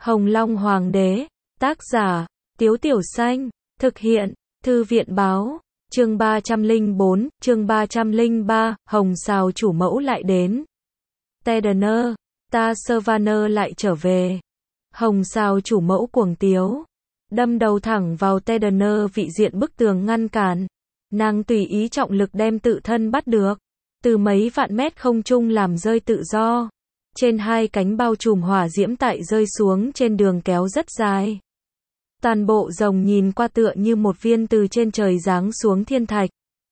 Hồng Long Hoàng đế, tác giả, Tiếu Tiểu Xanh, thực hiện, Thư viện báo, chương 304, chương 303, Hồng Sào chủ mẫu lại đến. Tedener, ta Servaner lại trở về. Hồng Sào chủ mẫu cuồng tiếu, đâm đầu thẳng vào Tedener vị diện bức tường ngăn cản. Nàng tùy ý trọng lực đem tự thân bắt được, từ mấy vạn mét không trung làm rơi tự do. Trên hai cánh bao trùm hỏa diễm tại rơi xuống trên đường kéo rất dài. Toàn bộ rồng nhìn qua tựa như một viên từ trên trời giáng xuống thiên thạch.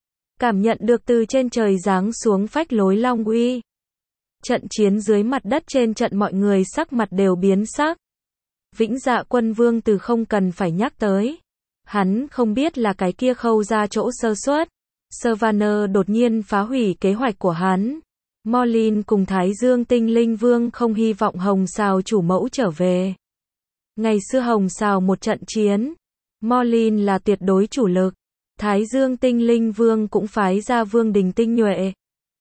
Cảm nhận được từ trên trời giáng xuống phách lối long uy. Trận chiến dưới mặt đất trên trận mọi người sắc mặt đều biến sắc. Vĩnh Dạ Quân Vương từ không cần phải nhắc tới. Hắn không biết là cái kia khâu ra chỗ sơ suất. Servaner đột nhiên phá hủy kế hoạch của hắn. Morlin cùng Thái Dương Tinh Linh Vương không hy vọng Hồng Sào chủ mẫu trở về. Ngày xưa Hồng Sào một trận chiến, Morlin là tuyệt đối chủ lực. Thái Dương Tinh Linh Vương cũng phái ra vương đình tinh nhuệ.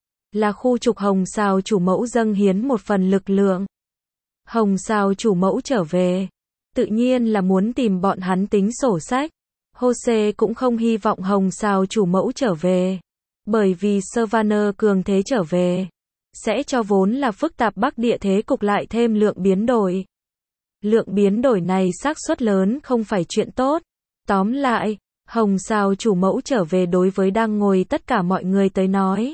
Là khu trục Hồng Sào chủ mẫu dâng hiến một phần lực lượng. Hồng Sào chủ mẫu trở về, tự nhiên là muốn tìm bọn hắn tính sổ sách. Jose cũng không hy vọng Hồng Sào chủ mẫu trở về. Bởi vì Servaner cường thế trở về, sẽ cho vốn là phức tạp Bắc địa thế cục lại thêm lượng biến đổi. Lượng biến đổi này xác suất lớn không phải chuyện tốt. Tóm lại, Hồng Sào chủ mẫu trở về đối với đang ngồi tất cả mọi người tới nói,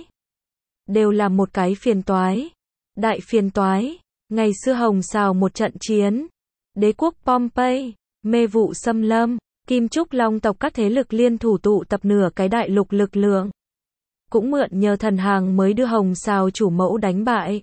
đều là một cái phiền toái. Đại phiền toái. Ngày xưa Hồng Sào một trận chiến, đế quốc Pompey, mê vụ xâm lâm, Kim Trúc Long tộc các thế lực liên thủ tụ tập nửa cái đại lục lực lượng. Cũng mượn nhờ thần hàng mới đưa Hồng Sào chủ mẫu đánh bại.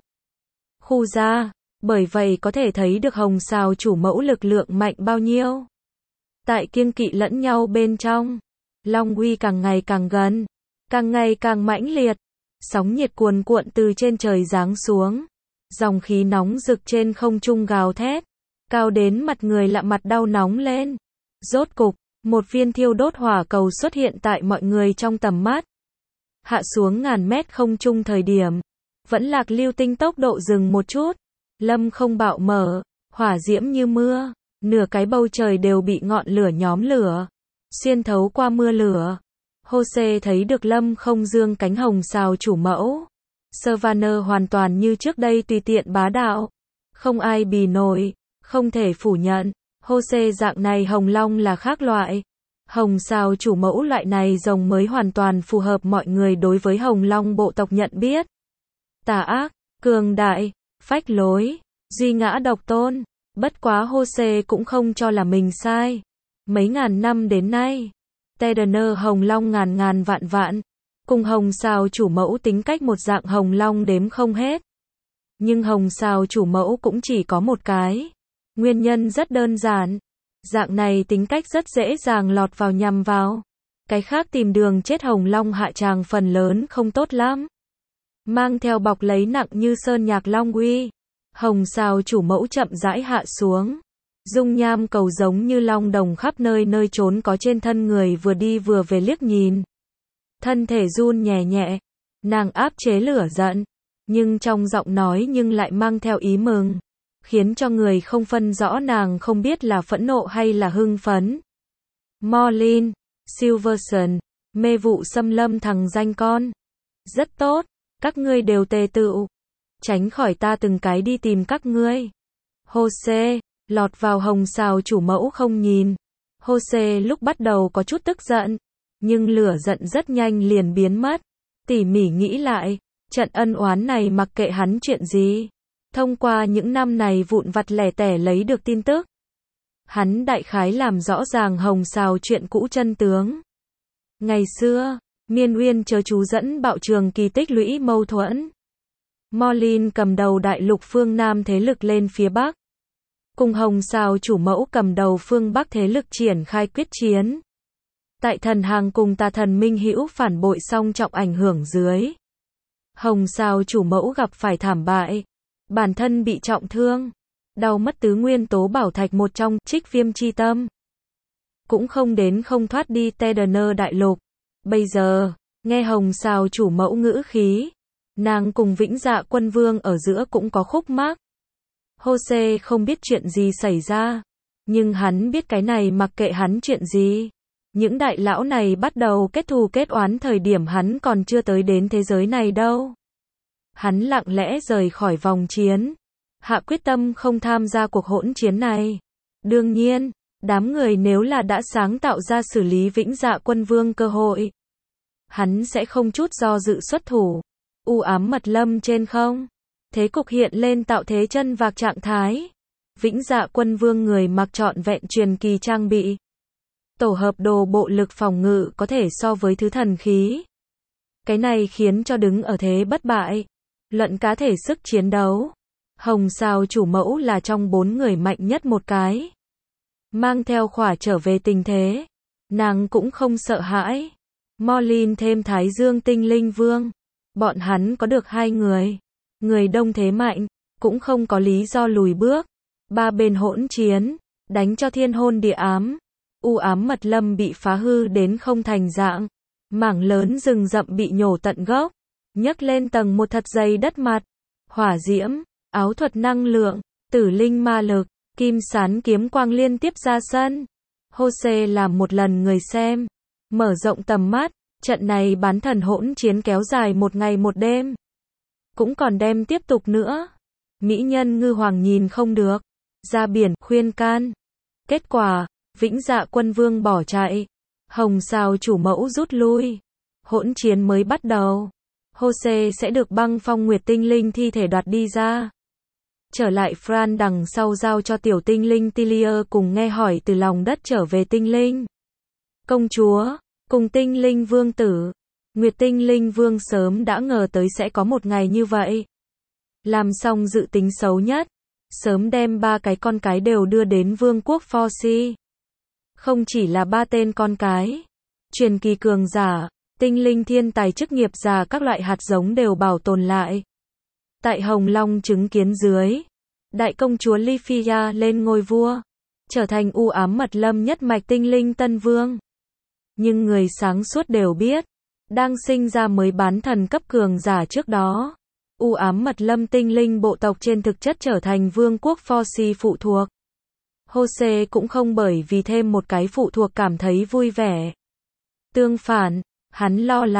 Khu ra, bởi vậy có thể thấy được Hồng Sào chủ mẫu lực lượng mạnh bao nhiêu. Tại kiêng kỵ lẫn nhau bên trong, long uy càng ngày càng gần, càng ngày càng mãnh liệt. Sóng nhiệt cuồn cuộn từ trên trời giáng xuống. Dòng khí nóng rực trên không trung gào thét, cao đến mặt người lạ mặt đau nóng lên. Rốt cục, một viên thiêu đốt hỏa cầu xuất hiện tại mọi người trong tầm mắt. Hạ xuống ngàn mét không trung thời điểm, vẫn lạc lưu tinh tốc độ dừng một chút. Lâm không bạo mở, hỏa diễm như mưa, nửa cái bầu trời đều bị ngọn lửa nhóm lửa, xuyên thấu qua mưa lửa. Jose thấy được Lâm không dương cánh Hồng Sào chủ mẫu. Servaner hoàn toàn như trước đây tùy tiện bá đạo, không ai bì nổi, không thể phủ nhận. Jose dạng này Hồng Long là khác loại. Hồng Sào chủ mẫu loại này rồng mới hoàn toàn phù hợp mọi người đối với Hồng Long bộ tộc nhận biết. Tà ác, cường đại, phách lối, duy ngã độc tôn. Bất quá Jose cũng không cho là mình sai. Mấy ngàn năm đến nay, Tedener Hồng Long ngàn vạn vạn, cùng Hồng Sào chủ mẫu tính cách một dạng Hồng Long đếm không hết. Nhưng Hồng Sào chủ mẫu cũng chỉ có một cái. Nguyên nhân rất đơn giản. Dạng này tính cách rất dễ dàng lọt vào nhằm vào. Cái khác tìm đường chết Hồng Long hạ tràng phần lớn không tốt lắm. Mang theo bọc lấy nặng như sơn nhạc long uy. Hồng Sào chủ mẫu chậm rãi hạ xuống. Dung nham cầu giống như long đồng khắp nơi nơi trốn có trên thân người vừa đi vừa về liếc nhìn. Thân thể run nhẹ nhẹ. Nàng áp chế lửa giận. Nhưng trong giọng nói nhưng lại mang theo ý mừng. Khiến cho người không phân rõ nàng không biết là phẫn nộ hay là hưng phấn. Morlin, Silverson, mê vụ xâm lâm thằng danh con. Rất tốt, các ngươi đều tề tựu. Tránh khỏi ta từng cái đi tìm các ngươi. Jose, lọt vào Hồng Sào chủ mẫu không nhìn. Jose lúc bắt đầu có chút tức giận. Nhưng lửa giận rất nhanh liền biến mất. Tỉ mỉ nghĩ lại, trận ân oán này mặc kệ hắn chuyện gì. Thông qua những năm này vụn vặt lẻ tẻ lấy được tin tức. Hắn đại khái làm rõ ràng Hồng Sào chuyện cũ chân tướng. Ngày xưa, Miên Uyên chớ chú dẫn bạo trường kỳ tích lũy mâu thuẫn. Morlin cầm đầu đại lục phương Nam thế lực lên phía Bắc. Cùng Hồng Sào chủ mẫu cầm đầu phương Bắc thế lực triển khai quyết chiến. Tại thần hàng cùng tà thần minh hữu phản bội song trọng ảnh hưởng dưới. Hồng Sào chủ mẫu gặp phải thảm bại. Bản thân bị trọng thương, đau mất tứ nguyên tố bảo thạch một trong, trích viêm chi tâm. Cũng không đến không thoát đi Tedener đại lục. Bây giờ, nghe Hồng Sào chủ mẫu ngữ khí, nàng cùng Vĩnh Dạ Quân Vương ở giữa cũng có khúc mắc. Jose không biết chuyện gì xảy ra, nhưng hắn biết cái này mặc kệ hắn chuyện gì. Những đại lão này bắt đầu kết thù kết oán thời điểm hắn còn chưa tới đến thế giới này đâu. Hắn lặng lẽ rời khỏi vòng chiến, hạ quyết tâm không tham gia cuộc hỗn chiến này. Đương nhiên, đám người nếu là đã sáng tạo ra xử lý Vĩnh Dạ Quân Vương cơ hội, hắn sẽ không chút do dự xuất thủ. U ám mật lâm trên không, thế cục hiện lên tạo thế chân vạc trạng thái. Vĩnh Dạ Quân Vương người mặc trọn vẹn truyền kỳ trang bị, tổ hợp đồ bộ lực phòng ngự có thể so với thứ thần khí. Cái này khiến cho đứng ở thế bất bại, luận cá thể sức chiến đấu, Hồng Sao chủ mẫu là trong 4 người mạnh nhất một cái. Mang theo khỏa trở về tình thế, nàng cũng không sợ hãi. Morlin thêm Thái Dương Tinh Linh Vương, bọn hắn có được 2 người. Người đông thế mạnh, cũng không có lý do lùi bước. Ba bên hỗn chiến, đánh cho thiên hôn địa ám. U ám mật lâm bị phá hư đến không thành dạng. Mảng lớn rừng rậm bị nhổ tận gốc, nhấc lên tầng một thật dày đất mặt. Hỏa diễm, áo thuật năng lượng, tử linh ma lực, kim sán kiếm quang liên tiếp ra sân. Jose làm một lần người xem, mở rộng tầm mắt, trận này bán thần hỗn chiến kéo dài 1 ngày 1 đêm. Cũng còn đem tiếp tục nữa. Mỹ nhân ngư hoàng nhìn không được, ra biển khuyên can. Kết quả, Vĩnh Dạ Quân Vương bỏ chạy, Hồng Sao chủ mẫu rút lui. Hỗn chiến mới bắt đầu. Jose sẽ được băng phong nguyệt tinh linh thi thể đoạt đi ra. Trở lại Fran đằng sau giao cho tiểu tinh linh Tilia cùng nghe hỏi từ lòng đất trở về tinh linh. Công chúa, cùng tinh linh vương tử. Nguyệt tinh linh vương sớm đã ngờ tới sẽ có một ngày như vậy. Làm xong dự tính xấu nhất, sớm đem 3 cái con cái đều đưa đến vương quốc Forsi. Không chỉ là 3 tên con cái, truyền kỳ cường giả, tinh linh thiên tài chức nghiệp giả các loại hạt giống đều bảo tồn lại. Tại Hồng Long chứng kiến dưới, đại công chúa Lifia lên ngôi vua, trở thành u ám mật lâm nhất mạch tinh linh tân vương. Nhưng người sáng suốt đều biết, đang sinh ra mới bán thần cấp cường giả trước đó, u ám mật lâm tinh linh bộ tộc trên thực chất trở thành vương quốc Forsi phụ thuộc. Jose cũng không bởi vì thêm một cái phụ thuộc cảm thấy vui vẻ. Tương phản, hắn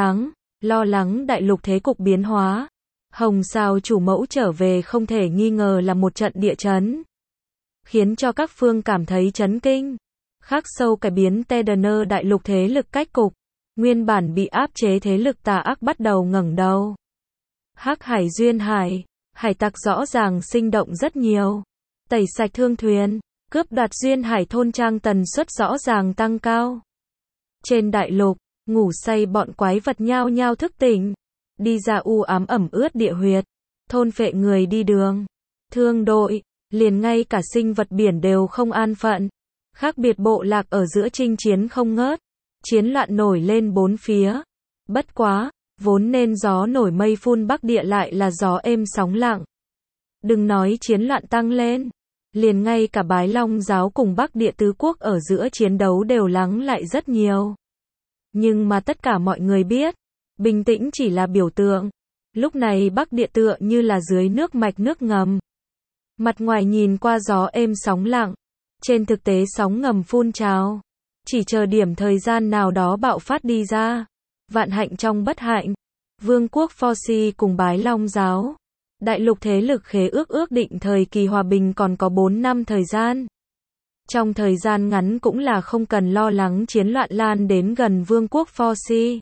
lo lắng đại lục thế cục biến hóa. Hồng Sao chủ mẫu trở về không thể nghi ngờ là một trận địa chấn, khiến cho các phương cảm thấy chấn kinh. Khắc sâu cải biến Tedaner đại lục thế lực cách cục, nguyên bản bị áp chế thế lực tà ác bắt đầu ngẩng đầu. Hắc Hải duyên hải, hải tặc rõ ràng sinh động rất nhiều. Tẩy sạch thương thuyền, cướp đoạt duyên hải thôn trang tần suất rõ ràng tăng cao. Trên đại lục, ngủ say bọn quái vật nhao nhao thức tỉnh, đi ra u ám ẩm ướt địa huyệt, thôn phệ người đi đường, thương đội, liền ngay cả sinh vật biển đều không an phận. Khác biệt bộ lạc ở giữa chinh chiến không ngớt, chiến loạn nổi lên bốn phía. Bất quá, vốn nên gió nổi mây phun Bắc Địa lại là gió êm sóng lặng. Đừng nói chiến loạn tăng lên, liền ngay cả Bái Long giáo cùng Bắc Địa tứ quốc ở giữa chiến đấu đều lắng lại rất nhiều. Nhưng mà tất cả mọi người biết, bình tĩnh chỉ là biểu tượng. Lúc này Bắc Địa tựa như là dưới nước mạch nước ngầm. Mặt ngoài nhìn qua gió êm sóng lặng, trên thực tế sóng ngầm phun trào. Chỉ chờ điểm thời gian nào đó bạo phát đi ra. Vạn hạnh trong bất hạnh, Vương quốc Forsi cùng Bái Long giáo, đại lục thế lực khế ước định thời kỳ hòa bình còn có 4 năm thời gian. Trong thời gian ngắn cũng là không cần lo lắng chiến loạn lan đến gần Vương quốc Forsi.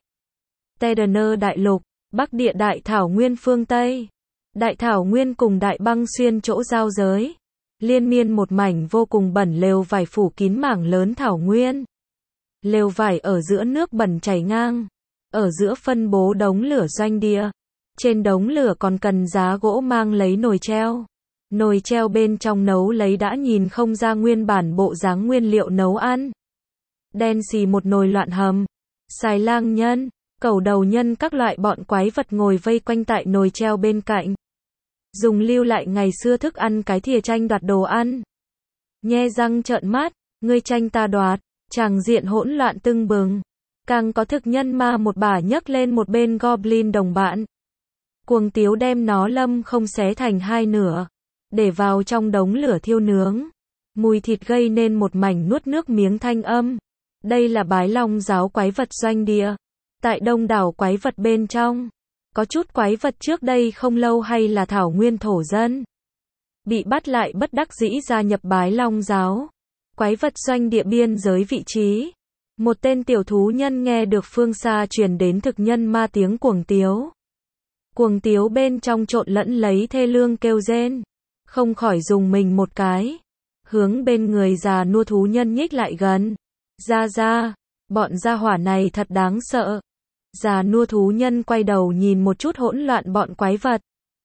Tedaner đại lục, Bắc Địa đại thảo nguyên phương Tây. Đại thảo nguyên cùng đại băng xuyên chỗ giao giới. Liên miên một mảnh vô cùng bẩn lều vải phủ kín mảng lớn thảo nguyên. Lều vải ở giữa nước bẩn chảy ngang. Ở giữa phân bố đống lửa doanh địa. Trên đống lửa còn cần giá gỗ mang lấy nồi treo. Nồi treo bên trong nấu lấy đã nhìn không ra nguyên bản bộ dáng nguyên liệu nấu ăn. Đen xì một nồi loạn hầm. Xài lang nhân, cẩu đầu nhân các loại bọn quái vật ngồi vây quanh tại nồi treo bên cạnh. Dùng lưu lại ngày xưa thức ăn cái thìa tranh đoạt đồ ăn. Nhe răng trợn mắt, ngươi tranh ta đoạt, tràng diện hỗn loạn tưng bừng. Càng có thực nhân ma một bả nhấc lên một bên goblin đồng bạn. Cuồng tiếu đem nó lâm không xé thành hai nửa. để vào trong đống lửa thiêu nướng. Mùi thịt gây nên một mảnh nuốt nước miếng thanh âm. Đây là Bái Long giáo quái vật doanh địa. Tại đông đảo quái vật bên trong, có chút quái vật trước đây không lâu hay là thảo nguyên thổ dân. Bị bắt lại bất đắc dĩ gia nhập Bái Long giáo. Quái vật doanh địa biên giới vị trí. Một tên tiểu thú nhân nghe được phương xa truyền đến thực nhân ma tiếng cuồng tiếu. Cuồng tiếu bên trong trộn lẫn lấy thê lương kêu rên. Không khỏi dùng mình một cái. Hướng bên người già nua thú nhân nhích lại gần. Ra, bọn gia hỏa này thật đáng sợ. Già nua thú nhân quay đầu nhìn một chút hỗn loạn bọn quái vật.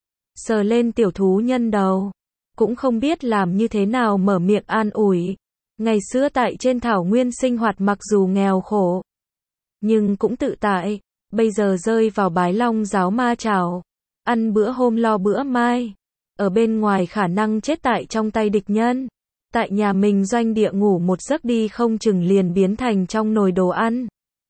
Sờ lên tiểu thú nhân đầu. Cũng không biết làm như thế nào mở miệng an ủi. Ngày xưa tại trên thảo nguyên sinh hoạt mặc dù nghèo khổ, nhưng cũng tự tại. Bây giờ rơi vào Bái Long giáo ma chảo. Ăn bữa hôm lo bữa mai. Ở bên ngoài khả năng chết tại trong tay địch nhân. Tại nhà mình doanh địa ngủ một giấc đi không chừng liền biến thành trong nồi đồ ăn.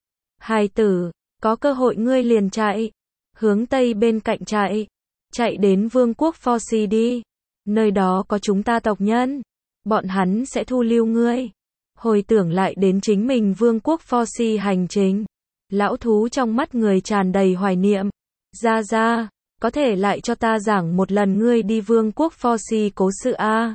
Hài tử, có cơ hội ngươi liền chạy. Hướng tây bên cạnh chạy. Chạy đến vương quốc Foxy đi. Nơi đó có chúng ta tộc nhân. Bọn hắn sẽ thu lưu ngươi. Hồi tưởng lại đến chính mình vương quốc Foxy hành trình. Lão thú trong mắt người tràn đầy hoài niệm. Ra, có thể lại cho ta giảng một lần ngươi đi vương quốc Foxy cố sự a.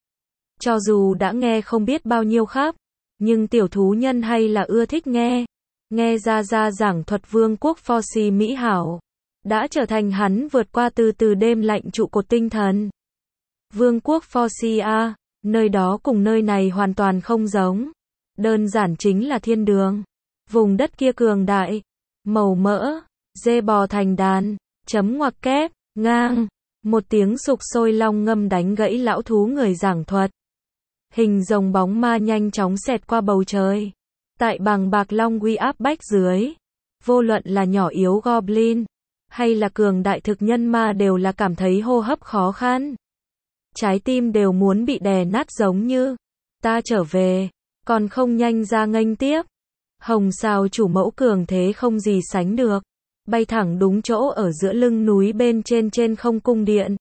Cho dù đã nghe không biết bao nhiêu khắp, nhưng tiểu thú nhân hay là ưa thích nghe. Nghe ra giảng thuật vương quốc Foxy mỹ hảo. Đã trở thành hắn vượt qua từ đêm lạnh trụ cột tinh thần. Vương quốc Foxy a, nơi đó cùng nơi này hoàn toàn không giống. Đơn giản chính là thiên đường. Vùng đất kia cường đại, màu mỡ, dê bò thành đàn, chấm ngoặc kép, ngang. Một tiếng sục sôi long ngâm đánh gãy lão thú người giảng thuật. Hình rồng bóng ma nhanh chóng xẹt qua bầu trời. Tại bàng bạc long uy áp bách dưới, vô luận là nhỏ yếu goblin, hay là cường đại thực nhân ma đều là cảm thấy hô hấp khó khăn. Trái tim đều muốn bị đè nát giống như, ta trở về, còn không nhanh ra nghênh tiếp. Hồng Sao chủ mẫu cường thế không gì sánh được, bay thẳng đúng chỗ ở giữa lưng núi bên trên không cung điện.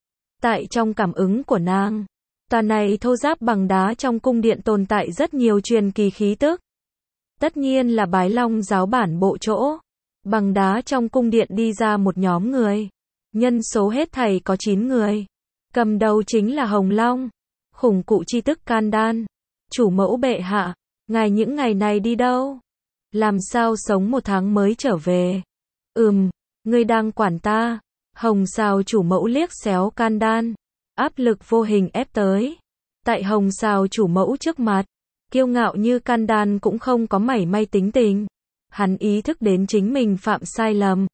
Tại trong cảm ứng của nàng, tòa này thô ráp bằng đá trong cung điện tồn tại rất nhiều truyền kỳ khí tức. Tất nhiên là Bái Long giáo bản bộ chỗ. Bằng đá trong cung điện đi ra một nhóm người. Nhân số hết thảy có 9 người. Cầm đầu chính là Hồng Long. Khủng cụ chi tức can đan. Chủ mẫu bệ hạ, ngài những ngày này đi đâu? Làm sao sống một tháng mới trở về? Ngươi đang quản ta. Hồng Sao chủ mẫu liếc xéo can đan. Áp lực vô hình ép tới. Tại Hồng Sao chủ mẫu trước mặt, kiêu ngạo như can đan cũng không có mảy may tính tình. Hắn ý thức đến chính mình phạm sai lầm.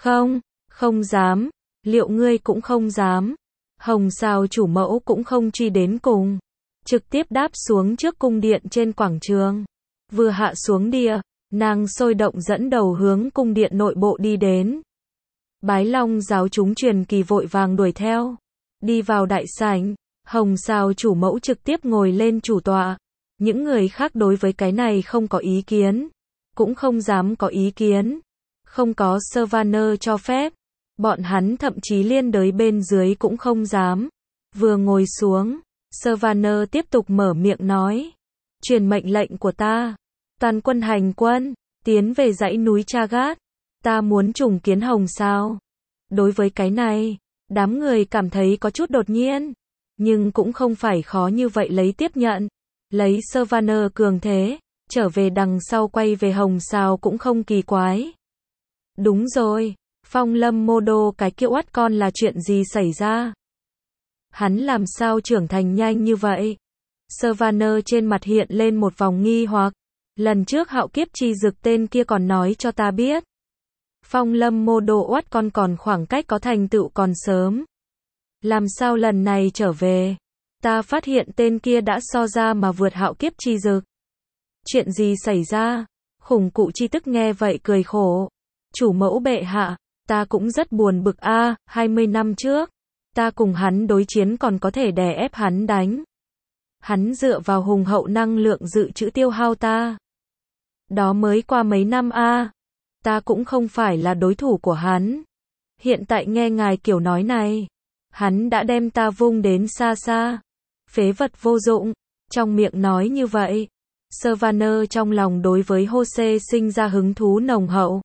Không dám. Liệu ngươi cũng không dám? Hồng Sao chủ mẫu cũng không truy đến cùng. Trực tiếp đáp xuống trước cung điện trên quảng trường. Vừa hạ xuống địa, nàng sôi động dẫn đầu hướng cung điện nội bộ đi đến. Bái Long giáo chúng truyền kỳ vội vàng đuổi theo. Đi vào đại sảnh, Hồng Sao chủ mẫu trực tiếp ngồi lên chủ tọa. Những người khác đối với cái này không có ý kiến. Cũng không dám có ý kiến. Không có Savannah cho phép. Bọn hắn thậm chí liên đới bên dưới cũng không dám. Vừa ngồi xuống, Savannah tiếp tục mở miệng nói. Truyền mệnh lệnh của ta. Toàn quân hành quân, tiến về dãy núi Chagat. Ta muốn trùng kiến Hồng Sao. Đối với cái này, đám người cảm thấy có chút đột nhiên. Nhưng cũng không phải khó như vậy lấy tiếp nhận. Lấy Savannah cường thế, trở về đằng sau quay về Hồng Sao cũng không kỳ quái. Đúng rồi, Phong Lâm Mô Đô cái kiệu oắt con là chuyện gì xảy ra? Hắn làm sao trưởng thành nhanh như vậy? Savannah trên mặt hiện lên một vòng nghi hoặc. Lần trước Hạo Kiếp Chi Dực tên kia còn nói cho ta biết. Phong Lâm Mô Đô oắt con còn khoảng cách có thành tựu còn sớm. Làm sao lần này trở về? Ta phát hiện tên kia đã so ra mà vượt Hạo Kiếp Chi Dực. Chuyện gì xảy ra? Khủng cụ chi tức nghe vậy cười khổ. Chủ mẫu bệ hạ, ta cũng rất buồn bực a, 20 năm trước, ta cùng hắn đối chiến còn có thể đè ép hắn đánh. Hắn dựa vào hùng hậu năng lượng dự trữ tiêu hao ta. Đó mới qua mấy năm a, ta cũng không phải là đối thủ của hắn. Hiện tại nghe ngài kiểu nói này, Hắn đã đem ta vung đến xa xa. Phế vật vô dụng. Trong miệng nói như vậy. Savannah trong lòng đối với Jose sinh ra hứng thú nồng hậu.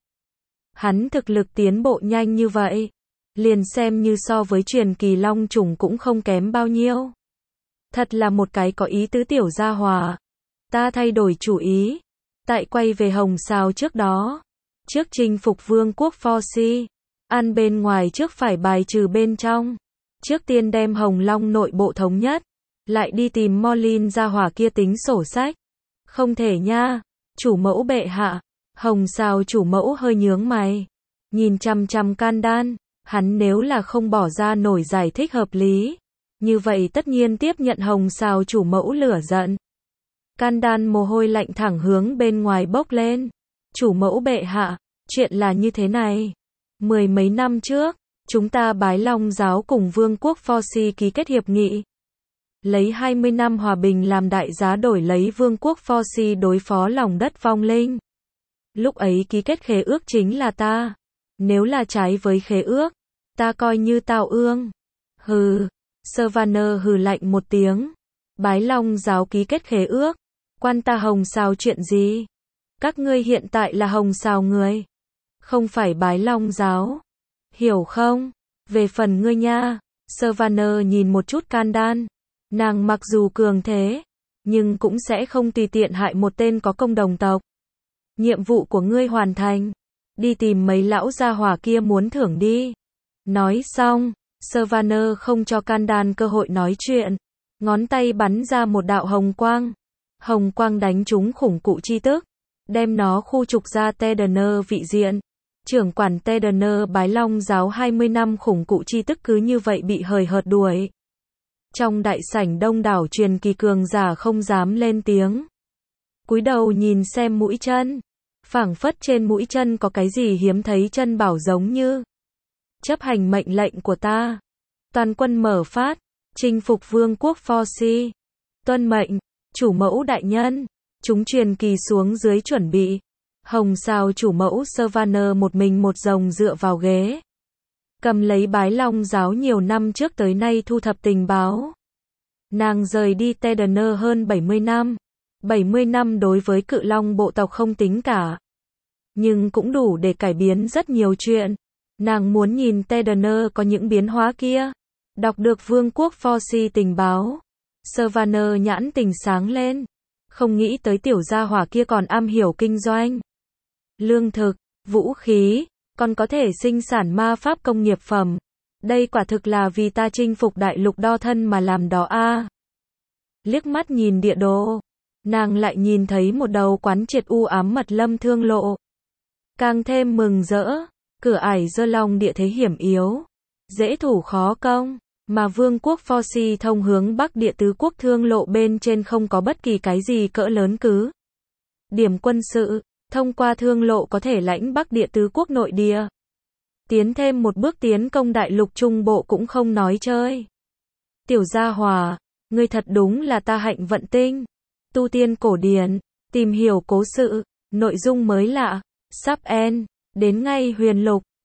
Hắn thực lực tiến bộ nhanh như vậy. Liền xem như so với truyền kỳ long trùng cũng không kém bao nhiêu. Thật là một cái có ý tứ tiểu gia hỏa. Ta thay đổi chủ ý. Tại quay về Hồng Sào trước đó. Trước chinh phục vương quốc Forci. Ăn bên ngoài trước phải bài trừ bên trong. Trước tiên đem Hồng Long nội bộ thống nhất. Lại đi tìm Morlin gia hỏa kia tính sổ sách. Không thể nha. Chủ mẫu bệ hạ. Hồng Sào chủ mẫu hơi nhướng mày. Nhìn chằm chằm Candan. Hắn nếu là không bỏ ra nổi giải thích hợp lý. Như vậy tất nhiên tiếp nhận Hồng Sào chủ mẫu lửa giận. Candan mồ hôi lạnh thẳng hướng bên ngoài bốc lên. Chủ mẫu bệ hạ. Chuyện là như thế này. 10 mấy năm trước. Chúng ta bái Long giáo cùng vương quốc Forci ký kết hiệp nghị. Lấy 20 năm hòa bình làm đại giá đổi lấy vương quốc Forci đối phó lòng đất vong linh. Lúc ấy ký kết khế ước chính là ta. Nếu là trái với khế ước, ta coi như tào ương. Hừ. Savannah hừ lạnh một tiếng. Bái Long giáo ký kết khế ước. Quan ta Hồng Sào chuyện gì? Các ngươi hiện tại là Hồng Sào người. Không phải bái Long giáo. Hiểu không? Về phần ngươi nha. Savannah nhìn một chút Candan. Nàng mặc dù cường thế, nhưng cũng sẽ không tùy tiện hại một tên có công đồng tộc. Nhiệm vụ của ngươi hoàn thành. Đi tìm mấy lão gia hỏa kia muốn thưởng đi. Nói xong, Savannah không cho Candan cơ hội nói chuyện. Ngón tay bắn ra một đạo hồng quang. Hồng quang đánh trúng khủng cụ chi tức. Đem nó khu trục ra Tedener vị diện. Trưởng quản Tedener bái Long giáo 20 năm khủng cụ chi tức cứ như vậy bị hời hợt đuổi. Trong đại sảnh đông đảo truyền kỳ cường giả không dám lên tiếng. Cúi đầu nhìn xem mũi chân. Phảng phất trên mũi chân có cái gì hiếm thấy chân bảo giống như. Chấp hành mệnh lệnh của ta. Toàn quân mở phát. Chinh phục vương quốc Forci. Tuân mệnh. Chủ mẫu đại nhân. Chúng truyền kỳ xuống dưới chuẩn bị. Hồng Sào chủ mẫu Savannah một mình một rồng dựa vào ghế. Cầm lấy bái Long giáo nhiều năm trước tới nay thu thập tình báo. Nàng rời đi Tedener hơn 70 năm. 70 năm đối với cự long bộ tộc không tính cả. Nhưng cũng đủ để cải biến rất nhiều chuyện. Nàng muốn nhìn Tedener có những biến hóa kia. Đọc được vương quốc Forci tình báo. Savannah nhãn tình sáng lên. Không nghĩ tới tiểu gia hỏa kia còn am hiểu kinh doanh. Lương thực, vũ khí, còn có thể sinh sản ma pháp công nghiệp phẩm. Đây quả thực là vì ta chinh phục đại lục đo thân mà làm đó a. Liếc mắt nhìn địa đồ, nàng lại nhìn thấy một đầu quán triệt u ám mật lâm thương lộ. Càng thêm mừng rỡ, cửa ải Dơ Long địa thế hiểm yếu, dễ thủ khó công, mà vương quốc Forci thông hướng bắc địa tứ quốc thương lộ bên trên không có bất kỳ cái gì cỡ lớn cứ. Điểm quân sự, thông qua thương lộ có thể lãnh bắc địa tứ quốc nội địa. Tiến thêm một bước tiến công đại lục trung bộ cũng không nói chơi. Tiểu gia hòa, ngươi thật đúng là ta hạnh vận tinh. Tu tiên cổ điển, tìm hiểu cố sự, nội dung mới lạ, sắp end, đến ngay huyền lục.